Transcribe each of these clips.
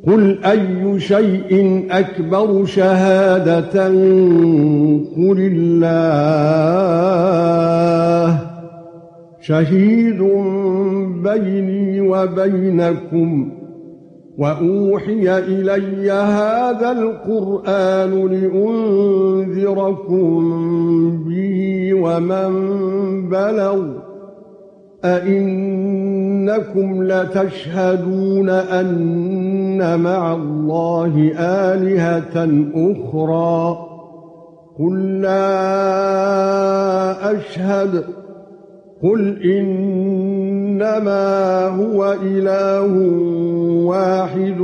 قُلْ أَيُّ شَيْءٍ أَكْبَرُ شَهَادَةً قُلِ اللَّهُ شَهِيدٌ بَيْنِي وَبَيْنَكُمْ وَأُوحِيَ إِلَيَّ هَذَا الْقُرْآنُ لِأُنذِرَكُم بِهِ وَمَن بَلَغَ أَئِنَّكُمْ لَتَشْهَدُونَ أَنَّ مَعَ اللَّهِ آلِهَةً أُخْرَى قُل لَّا أَشْهَدُ قُلْ إِنَّمَا هُوَ إِلَٰهٌ وَاحِدٌ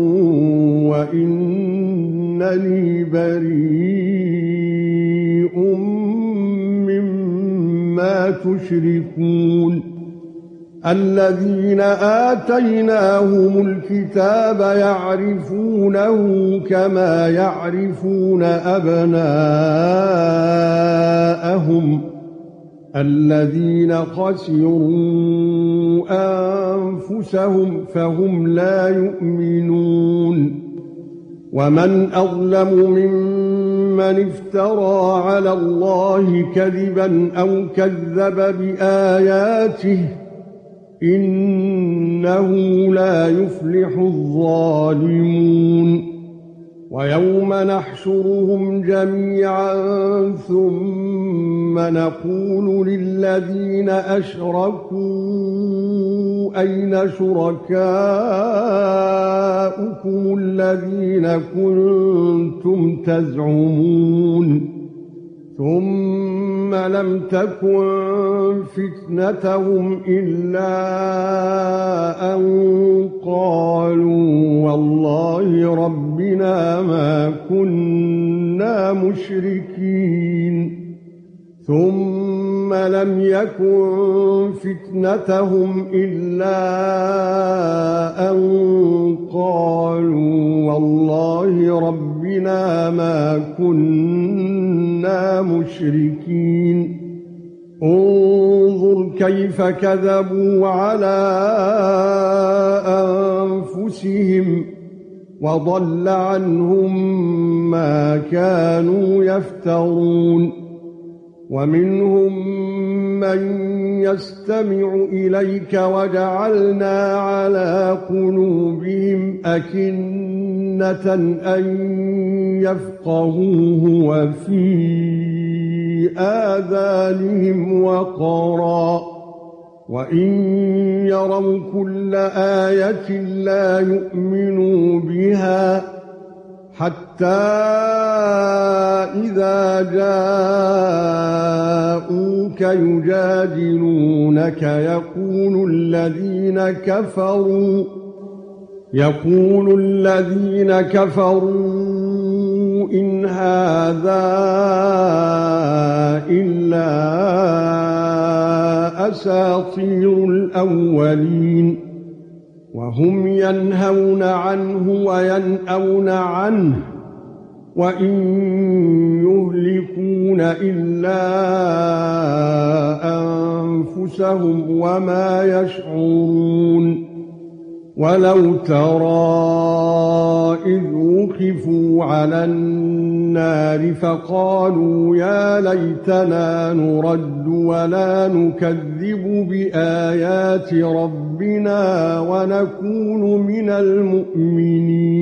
وَإِنَّنِي بَرِيءٌ مِّمَّا تُشْرِكُونَ الَّذِينَ آتَيْنَاهُمُ الْكِتَابَ يَعْرِفُونَهُ كَمَا يَعْرِفُونَ أَبْنَاءَهُمْ الَّذِينَ خَسِرُوا أَنفُسَهُمْ فَهُمْ لَا يُؤْمِنُونَ وَمَنْ أَظْلَمُ مِمَّنِ افْتَرَى عَلَى اللَّهِ كَذِبًا أَوْ كَذَّبَ بِآيَاتِهِ إِنَّهُ لَا يُفْلِحُ الظَّالِمُونَ وَيَوْمَ نَحْشُرُهُمْ جَمِيعًا ثُمَّ نَقُولُ لِلَّذِينَ أَشْرَكُوا أَيْنَ شُرَكَاؤُكُمُ الَّذِينَ كُنتُمْ تَزْعُمُونَ ثُمَّ لَمْ تَكُنْ فِتْنَتُهُمْ إِلَّا أَن قَالُوا وَاللَّهِ رَبِّنَا مَا كُنَّا مُشْرِكِينَ ثُمَّ لَمْ يَكُنْ فِتْنَتُهُمْ إِلَّا أَن قَالُوا وَاللَّهِ رَبِّنَا مَا كُنَّا مُشْرِكِينَ انظُرْ كَيْفَ كَذَبُوا عَلَى أَنفُسِهِمْ وَضَلَّ عَنْهُمْ مَا كَانُوا يَفْتَرُونَ وَمِنْهُمْ مَن يَسْتَمِعُ إِلَيْكَ وَجَعَلْنَا عَلَى قُلُوبِهِمْ أَكِنَّةً أَن يَفْقَهُوهُ وَفِي آذَانِهِمْ وَقْرًا وَإِن يَرَوْا كُلَّ آيَةٍ لَّا يُؤْمِنُوا بِهَا حَتَّى إِذَا جَاءُوكَ يُجَادِلُونَكَ يَقُولُ الَّذِينَ كَفَرُوا إِنْ هَذَا إِلَّا أَسَاطِيرُ الْأَوَّلِينَ وَهُمْ يَنْهَوْنَ عَنْهُ وَيَنْأَوْنَ عَنْهُ وَإِنْ يُهْلِكُونَ إِلَّا أَنفُسَهُمْ وَمَا يَشْعُرُونَ وَلَوْ تَرَى إِذْ وُقِفُوا عَلَى النَّارِ فَقَالُوا يَا لَيْتَنَا نُرَدُّ وَلَا نُكَذِّبُ بِآيَاتِ رَبِّنَا وَنَكُونَ مِنَ الْمُؤْمِنِينَ